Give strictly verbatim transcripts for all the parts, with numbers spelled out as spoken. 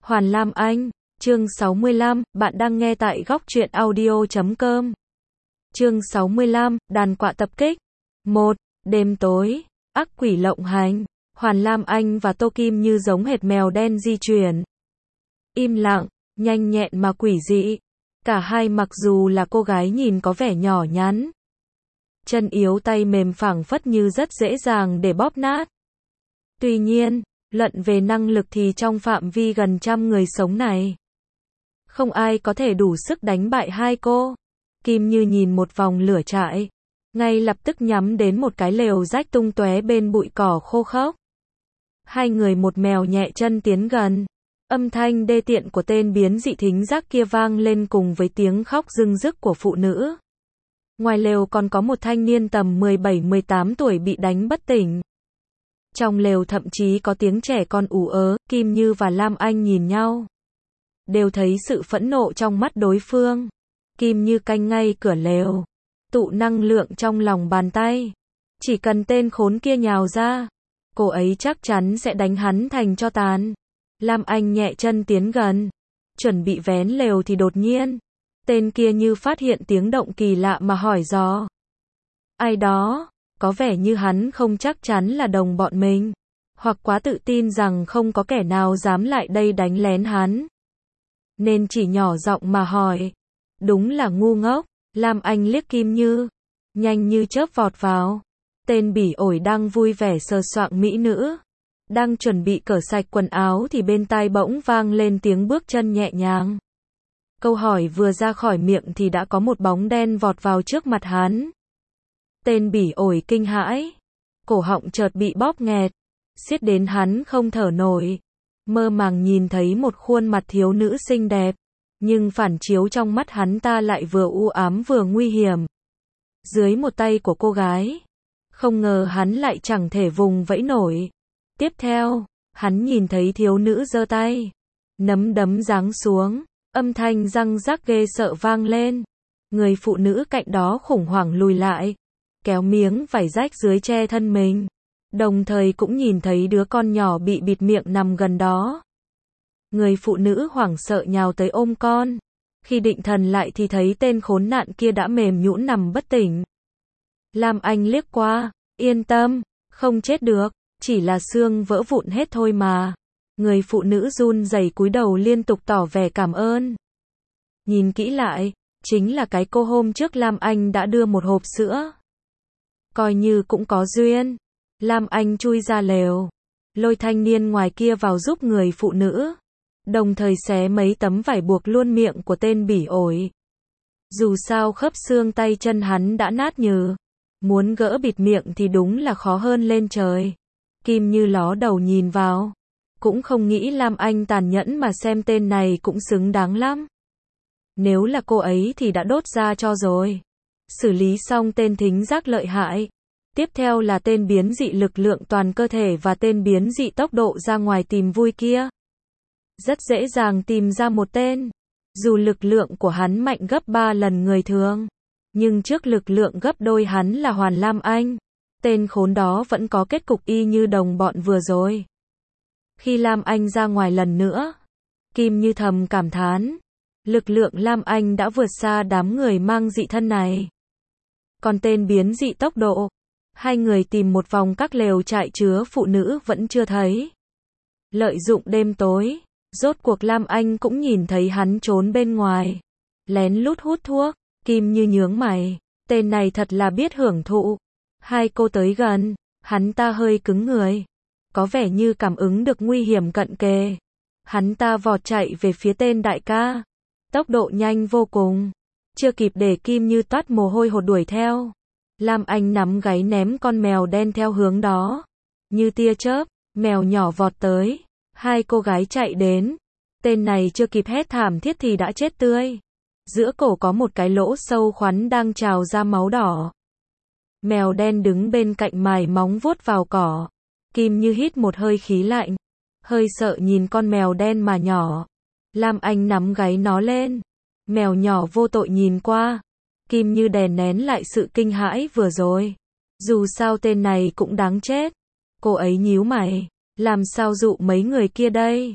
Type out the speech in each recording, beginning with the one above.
Hoàn Lam Anh, chương sáu mươi lăm, bạn đang nghe tại góc truyện audio chấm com. Chương sáu mươi lăm, đàn quạ tập kích. một. Đêm tối, ác quỷ lộng hành, Hoàn Lam Anh và Tô Kim như giống hệt mèo đen di chuyển. Im lặng, nhanh nhẹn mà quỷ dị. Cả hai mặc dù là cô gái nhìn có vẻ nhỏ nhắn, chân yếu tay mềm phẳng phất như rất dễ dàng để bóp nát. Tuy nhiên, luận về năng lực thì trong phạm vi gần trăm người sống này, không ai có thể đủ sức đánh bại hai cô. Kim Như nhìn một vòng lửa trại, ngay lập tức nhắm đến một cái lều rách tung tóe bên bụi cỏ khô khốc. Hai người một mèo nhẹ chân tiến gần. Âm thanh đê tiện của tên biến dị thính giác kia vang lên cùng với tiếng khóc rưng rức của phụ nữ. Ngoài lều còn có một thanh niên tầm mười bảy mười tám tuổi bị đánh bất tỉnh. Trong lều thậm chí có tiếng trẻ con ủ ớ. Kim Như và Lam Anh nhìn nhau, đều thấy sự phẫn nộ trong mắt đối phương. Kim Như canh ngay cửa lều, tụ năng lượng trong lòng bàn tay. Chỉ cần tên khốn kia nhào ra, cô ấy chắc chắn sẽ đánh hắn thành tro tàn. Lam Anh nhẹ chân tiến gần, chuẩn bị vén lều thì đột nhiên, tên kia như phát hiện tiếng động kỳ lạ mà hỏi dò. Ai đó, có vẻ như hắn không chắc chắn là đồng bọn mình, hoặc quá tự tin rằng không có kẻ nào dám lại đây đánh lén hắn, nên chỉ nhỏ giọng mà hỏi. Đúng là ngu ngốc. Lam Anh liếc Kim Như, nhanh như chớp vọt vào. Tên bỉ ổi đang vui vẻ sờ soạng mỹ nữ, đang chuẩn bị cởi sạch quần áo thì bên tai bỗng vang lên tiếng bước chân nhẹ nhàng. Câu hỏi vừa ra khỏi miệng thì đã có một bóng đen vọt vào trước mặt hắn. Tên bỉ ổi kinh hãi, cổ họng chợt bị bóp nghẹt, siết đến hắn không thở nổi, mơ màng nhìn thấy một khuôn mặt thiếu nữ xinh đẹp, nhưng phản chiếu trong mắt hắn ta lại vừa u ám vừa nguy hiểm. Dưới một tay của cô gái, không ngờ hắn lại chẳng thể vùng vẫy nổi. Tiếp theo, hắn nhìn thấy thiếu nữ giơ tay, nắm đấm giáng xuống, âm thanh răng rắc ghê sợ vang lên. Người phụ nữ cạnh đó khủng hoảng lùi lại, kéo miếng vải rách dưới che thân mình, đồng thời cũng nhìn thấy đứa con nhỏ bị bịt miệng nằm gần đó. Người phụ nữ hoảng sợ nhào tới ôm con. Khi định thần lại thì thấy tên khốn nạn kia đã mềm nhũn nằm bất tỉnh. Lam Anh liếc qua, yên tâm, không chết được, chỉ là xương vỡ vụn hết thôi mà. Người phụ nữ run rẩy cúi đầu liên tục tỏ vẻ cảm ơn. Nhìn kỹ lại, chính là cái cô hôm trước Lam Anh đã đưa một hộp sữa. Coi như cũng có duyên. Lam Anh chui ra lều, lôi thanh niên ngoài kia vào giúp người phụ nữ, đồng thời xé mấy tấm vải buộc luôn miệng của tên bỉ ổi. Dù sao khớp xương tay chân hắn đã nát nhừ, muốn gỡ bịt miệng thì đúng là khó hơn lên trời. Kim Như ló đầu nhìn vào, cũng không nghĩ Lam Anh tàn nhẫn mà xem tên này cũng xứng đáng lắm. Nếu là cô ấy thì đã đốt ra cho rồi. Xử lý xong tên thính giác lợi hại, tiếp theo là tên biến dị lực lượng toàn cơ thể và tên biến dị tốc độ ra ngoài tìm vui kia. Rất dễ dàng tìm ra một tên. Dù lực lượng của hắn mạnh gấp ba lần người thường, nhưng trước lực lượng gấp đôi hắn là Hoàn Lam Anh, tên khốn đó vẫn có kết cục y như đồng bọn vừa rồi. Khi Lam Anh ra ngoài lần nữa, Kim Như thầm cảm thán, lực lượng Lam Anh đã vượt xa đám người mang dị thân này. Còn tên biến dị tốc độ, hai người tìm một vòng các lều trại chứa phụ nữ vẫn chưa thấy. Lợi dụng đêm tối, rốt cuộc Lam Anh cũng nhìn thấy hắn trốn bên ngoài, lén lút hút thuốc. Kim Như nhướng mày, tên này thật là biết hưởng thụ. Hai cô tới gần, hắn ta hơi cứng người, có vẻ như cảm ứng được nguy hiểm cận kề. Hắn ta vọt chạy về phía tên đại ca, tốc độ nhanh vô cùng, chưa kịp để Kim Như toát mồ hôi hột đuổi theo, Lam Anh nắm gáy ném con mèo đen theo hướng đó. Như tia chớp, mèo nhỏ vọt tới, hai cô gái chạy đến, tên này chưa kịp hét thảm thiết thì đã chết tươi. Giữa cổ có một cái lỗ sâu khoắn đang trào ra máu đỏ. Mèo đen đứng bên cạnh mài móng vuốt vào cỏ. Kim Như hít một hơi khí lạnh, hơi sợ nhìn con mèo đen mà nhỏ. Lam Anh nắm gáy nó lên. Mèo nhỏ vô tội nhìn qua. Kim Như đè nén lại sự kinh hãi vừa rồi. Dù sao tên này cũng đáng chết. Cô ấy nhíu mày, làm sao dụ mấy người kia đây?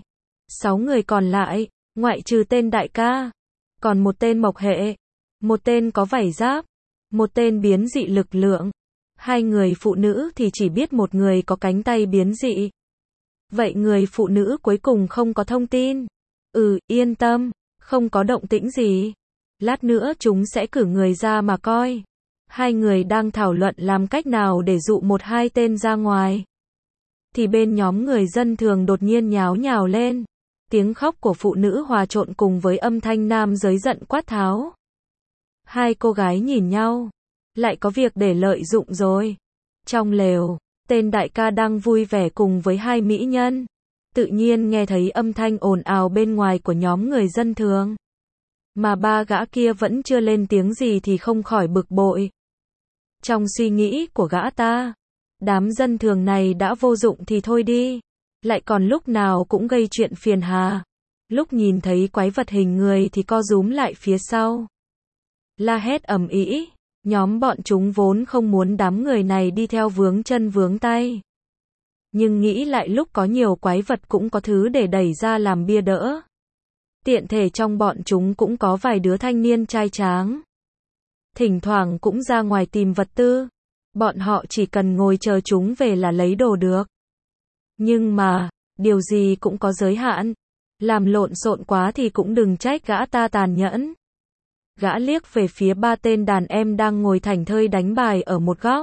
Sáu người còn lại, ngoại trừ tên đại ca, còn một tên mộc hệ, một tên có vảy giáp, một tên biến dị lực lượng. Hai người phụ nữ thì chỉ biết một người có cánh tay biến dị. Vậy người phụ nữ cuối cùng không có thông tin. Ừ, yên tâm, không có động tĩnh gì. Lát nữa chúng sẽ cử người ra mà coi. Hai người đang thảo luận làm cách nào để dụ một hai tên ra ngoài. Thì bên nhóm người dân thường đột nhiên nháo nhào lên. Tiếng khóc của phụ nữ hòa trộn cùng với âm thanh nam giới giận quát tháo. Hai cô gái nhìn nhau. Lại có việc để lợi dụng rồi. Trong lều, tên đại ca đang vui vẻ cùng với hai mỹ nhân. Tự nhiên nghe thấy âm thanh ồn ào bên ngoài của nhóm người dân thường. Mà ba gã kia vẫn chưa lên tiếng gì thì không khỏi bực bội. Trong suy nghĩ của gã ta, đám dân thường này đã vô dụng thì thôi đi. Lại còn lúc nào cũng gây chuyện phiền hà. Lúc nhìn thấy quái vật hình người thì co rúm lại phía sau. La hét ầm ĩ. Nhóm bọn chúng vốn không muốn đám người này đi theo vướng chân vướng tay. Nhưng nghĩ lại lúc có nhiều quái vật cũng có thứ để đẩy ra làm bia đỡ. Tiện thể trong bọn chúng cũng có vài đứa thanh niên trai tráng. Thỉnh thoảng cũng ra ngoài tìm vật tư. Bọn họ chỉ cần ngồi chờ chúng về là lấy đồ được. Nhưng mà, điều gì cũng có giới hạn. Làm lộn xộn quá thì cũng đừng trách gã ta tàn nhẫn. Gã liếc về phía ba tên đàn em đang ngồi thảnh thơi đánh bài ở một góc.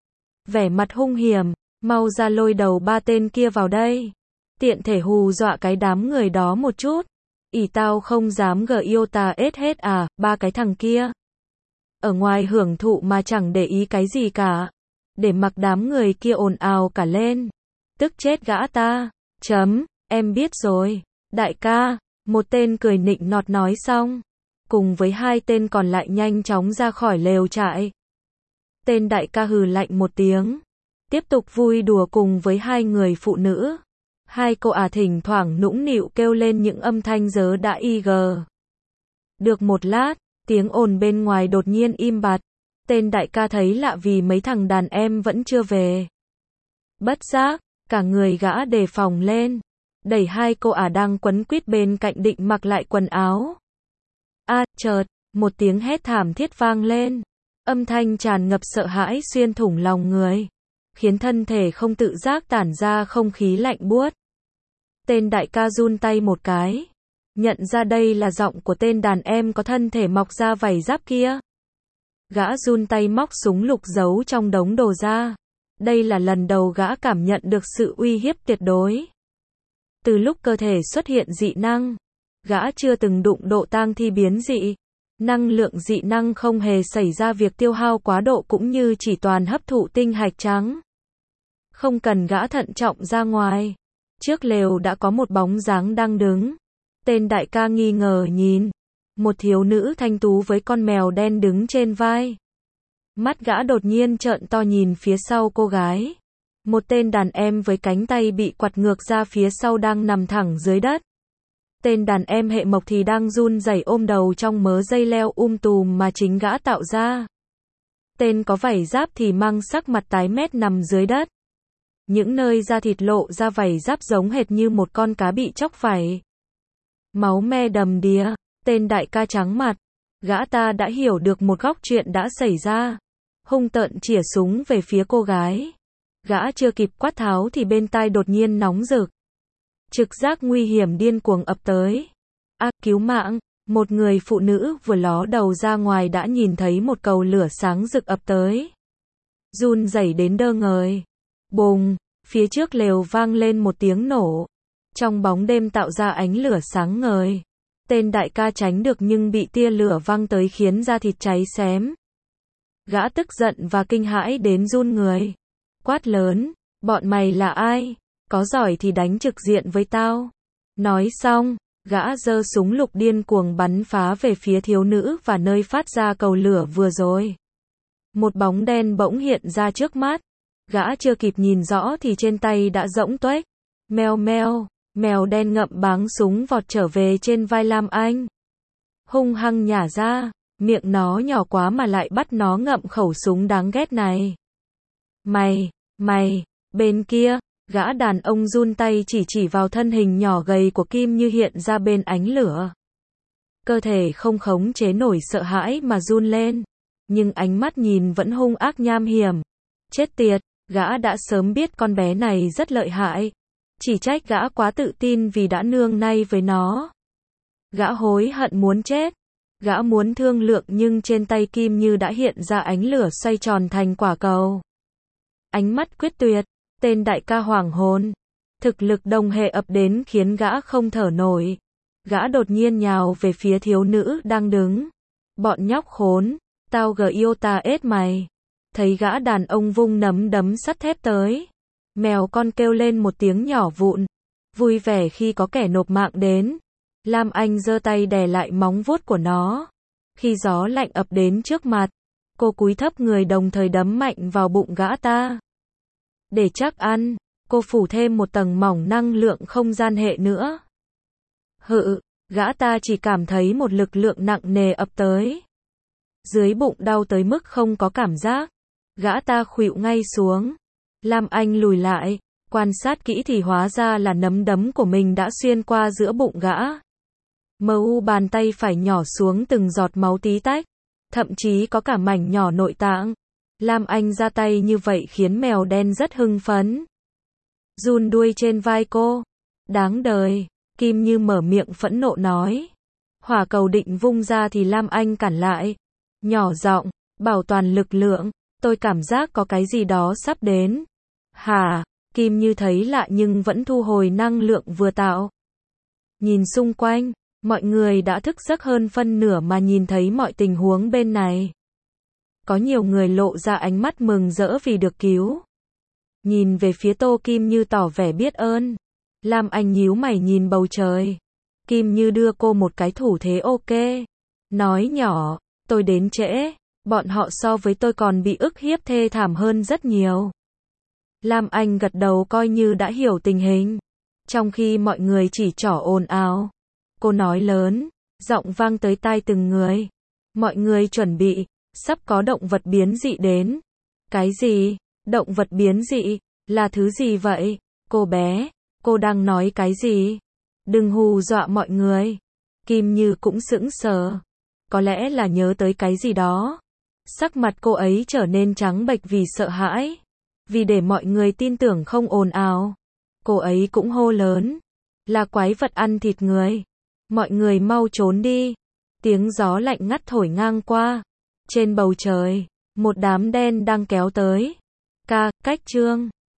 Vẻ mặt hung hiểm, mau ra lôi đầu ba tên kia vào đây. Tiện thể hù dọa cái đám người đó một chút. Ỷ tao không dám gờ yêu ta ết hết à, ba cái thằng kia. Ở ngoài hưởng thụ mà chẳng để ý cái gì cả. Để mặc đám người kia ồn ào cả lên. Tức chết gã ta. Chấm, em biết rồi. Đại ca, một tên cười nịnh nọt nói xong. Cùng với hai tên còn lại nhanh chóng ra khỏi lều trại. Tên đại ca hừ lạnh một tiếng. Tiếp tục vui đùa cùng với hai người phụ nữ. Hai cô ả thỉnh thoảng nũng nịu kêu lên những âm thanh dớ đã y gờ. Được một lát, tiếng ồn bên ngoài đột nhiên im bặt. Tên đại ca thấy lạ vì mấy thằng đàn em vẫn chưa về. Bất giác, cả người gã đề phòng lên. Đẩy hai cô ả đang quấn quýt bên cạnh định mặc lại quần áo. A, à, chợt, một tiếng hét thảm thiết vang lên. Âm thanh tràn ngập sợ hãi xuyên thủng lòng người. Khiến thân thể không tự giác tản ra không khí lạnh buốt. Tên đại ca run tay một cái. Nhận ra đây là giọng của tên đàn em có thân thể mọc ra vảy giáp kia. Gã run tay móc súng lục giấu trong đống đồ ra. Đây là lần đầu gã cảm nhận được sự uy hiếp tuyệt đối. Từ lúc cơ thể xuất hiện dị năng, gã chưa từng đụng độ tang thi biến dị. Năng lượng dị năng không hề xảy ra việc tiêu hao quá độ cũng như chỉ toàn hấp thụ tinh hạch trắng. Không cần gã thận trọng ra ngoài. Trước lều đã có một bóng dáng đang đứng. Tên đại ca nghi ngờ nhìn. Một thiếu nữ thanh tú với con mèo đen đứng trên vai. Mắt gã đột nhiên trợn to nhìn phía sau cô gái. Một tên đàn em với cánh tay bị quặt ngược ra phía sau đang nằm thẳng dưới đất. Tên đàn em hệ mộc thì đang run rẩy ôm đầu trong mớ dây leo um tùm mà chính gã tạo ra. Tên có vảy giáp thì mang sắc mặt tái mét nằm dưới đất. Những nơi da thịt lộ ra vảy giáp giống hệt như một con cá bị chóc vảy. Máu me đầm đìa, tên đại ca trắng mặt. Gã ta đã hiểu được một góc chuyện đã xảy ra. Hung tợn chĩa súng về phía cô gái. Gã chưa kịp quát tháo thì bên tai đột nhiên nóng rực. Trực giác nguy hiểm điên cuồng ập tới. Ác cứu mạng, một người phụ nữ vừa ló đầu ra ngoài đã nhìn thấy một cầu lửa sáng rực ập tới. Run rẩy đến đơ ngời. Bùng, phía trước lều vang lên một tiếng nổ. Trong bóng đêm tạo ra ánh lửa sáng ngời. Tên đại ca tránh được nhưng bị tia lửa văng tới khiến da thịt cháy xém. Gã tức giận và kinh hãi đến run người. Quát lớn, bọn mày là ai? Có giỏi thì đánh trực diện với tao. Nói xong, gã giơ súng lục điên cuồng bắn phá về phía thiếu nữ và nơi phát ra cầu lửa vừa rồi. Một bóng đen bỗng hiện ra trước mắt. Gã chưa kịp nhìn rõ thì trên tay đã rỗng tuếch. Meo meo, mèo đen ngậm báng súng vọt trở về trên vai Lam Anh. Hung hăng nhả ra, miệng nó nhỏ quá mà lại bắt nó ngậm khẩu súng đáng ghét này. Mày, mày, bên kia, Gã đàn ông run tay chỉ chỉ vào thân hình nhỏ gầy của Kim Như hiện ra bên ánh lửa. Cơ thể không khống chế nổi sợ hãi mà run lên. Nhưng ánh mắt nhìn vẫn hung ác nham hiểm. Chết tiệt, gã đã sớm biết con bé này rất lợi hại. Chỉ trách gã quá tự tin vì đã nương nay với nó. Gã hối hận muốn chết. Gã muốn thương lượng nhưng trên tay Kim Như đã hiện ra ánh lửa xoay tròn thành quả cầu. Ánh mắt quyết tuyệt, tên đại ca hoảng hồn. Thực lực đồng hệ ập đến khiến gã không thở nổi. Gã đột nhiên nhào về phía thiếu nữ đang đứng. Bọn nhóc khốn, tao gờ yêu ta ết mày. Thấy gã đàn ông vung nắm đấm sắt thép tới. Mèo con kêu lên một tiếng nhỏ vụn. Vui vẻ khi có kẻ nộp mạng đến. Lam Anh giơ tay đè lại móng vuốt của nó. Khi gió lạnh ập đến trước mặt, cô cúi thấp người đồng thời đấm mạnh vào bụng gã ta. Để chắc ăn, cô phủ thêm một tầng mỏng năng lượng không gian hệ nữa. Hự, gã ta chỉ cảm thấy một lực lượng nặng nề ập tới. Dưới bụng đau tới mức không có cảm giác. Gã ta khuỵu ngay xuống. Lam Anh lùi lại, quan sát kỹ thì hóa ra là nắm đấm của mình đã xuyên qua giữa bụng gã. Mờ u bàn tay phải nhỏ xuống từng giọt máu tí tách, thậm chí có cả mảnh nhỏ nội tạng. Lam Anh ra tay như vậy khiến mèo đen rất hưng phấn. Run đuôi trên vai cô. Đáng đời, Kim Như mở miệng phẫn nộ nói. Hỏa cầu định vung ra thì Lam Anh cản lại. Nhỏ giọng, bảo toàn lực lượng, tôi cảm giác có cái gì đó sắp đến. Hả? Kim Như thấy lạ nhưng vẫn thu hồi năng lượng vừa tạo. Nhìn xung quanh, mọi người đã thức giấc hơn phân nửa mà nhìn thấy mọi tình huống bên này. Có nhiều người lộ ra ánh mắt mừng rỡ vì được cứu. Nhìn về phía Tô Kim Như tỏ vẻ biết ơn. Lam Anh nhíu mày nhìn bầu trời. Kim Như đưa cô một cái thủ thế ok. Nói nhỏ, tôi đến trễ, bọn họ so với tôi còn bị ức hiếp thê thảm hơn rất nhiều. Lam Anh gật đầu coi như đã hiểu tình hình. Trong khi mọi người chỉ trỏ ồn ào, cô nói lớn, giọng vang tới tai từng người. Mọi người chuẩn bị, sắp có động vật biến dị đến. Cái gì? Động vật biến dị? Là thứ gì vậy? Cô bé, cô đang nói cái gì? Đừng hù dọa mọi người. Kim Như cũng sững sờ. Có lẽ là nhớ tới cái gì đó. Sắc mặt cô ấy trở nên trắng bệch vì sợ hãi. Vì để mọi người tin tưởng không ồn ào, cô ấy cũng hô lớn. Là quái vật ăn thịt người. Mọi người mau trốn đi. Tiếng gió lạnh ngắt thổi ngang qua. Trên bầu trời, một đám đen đang kéo tới. Ca, cách chương.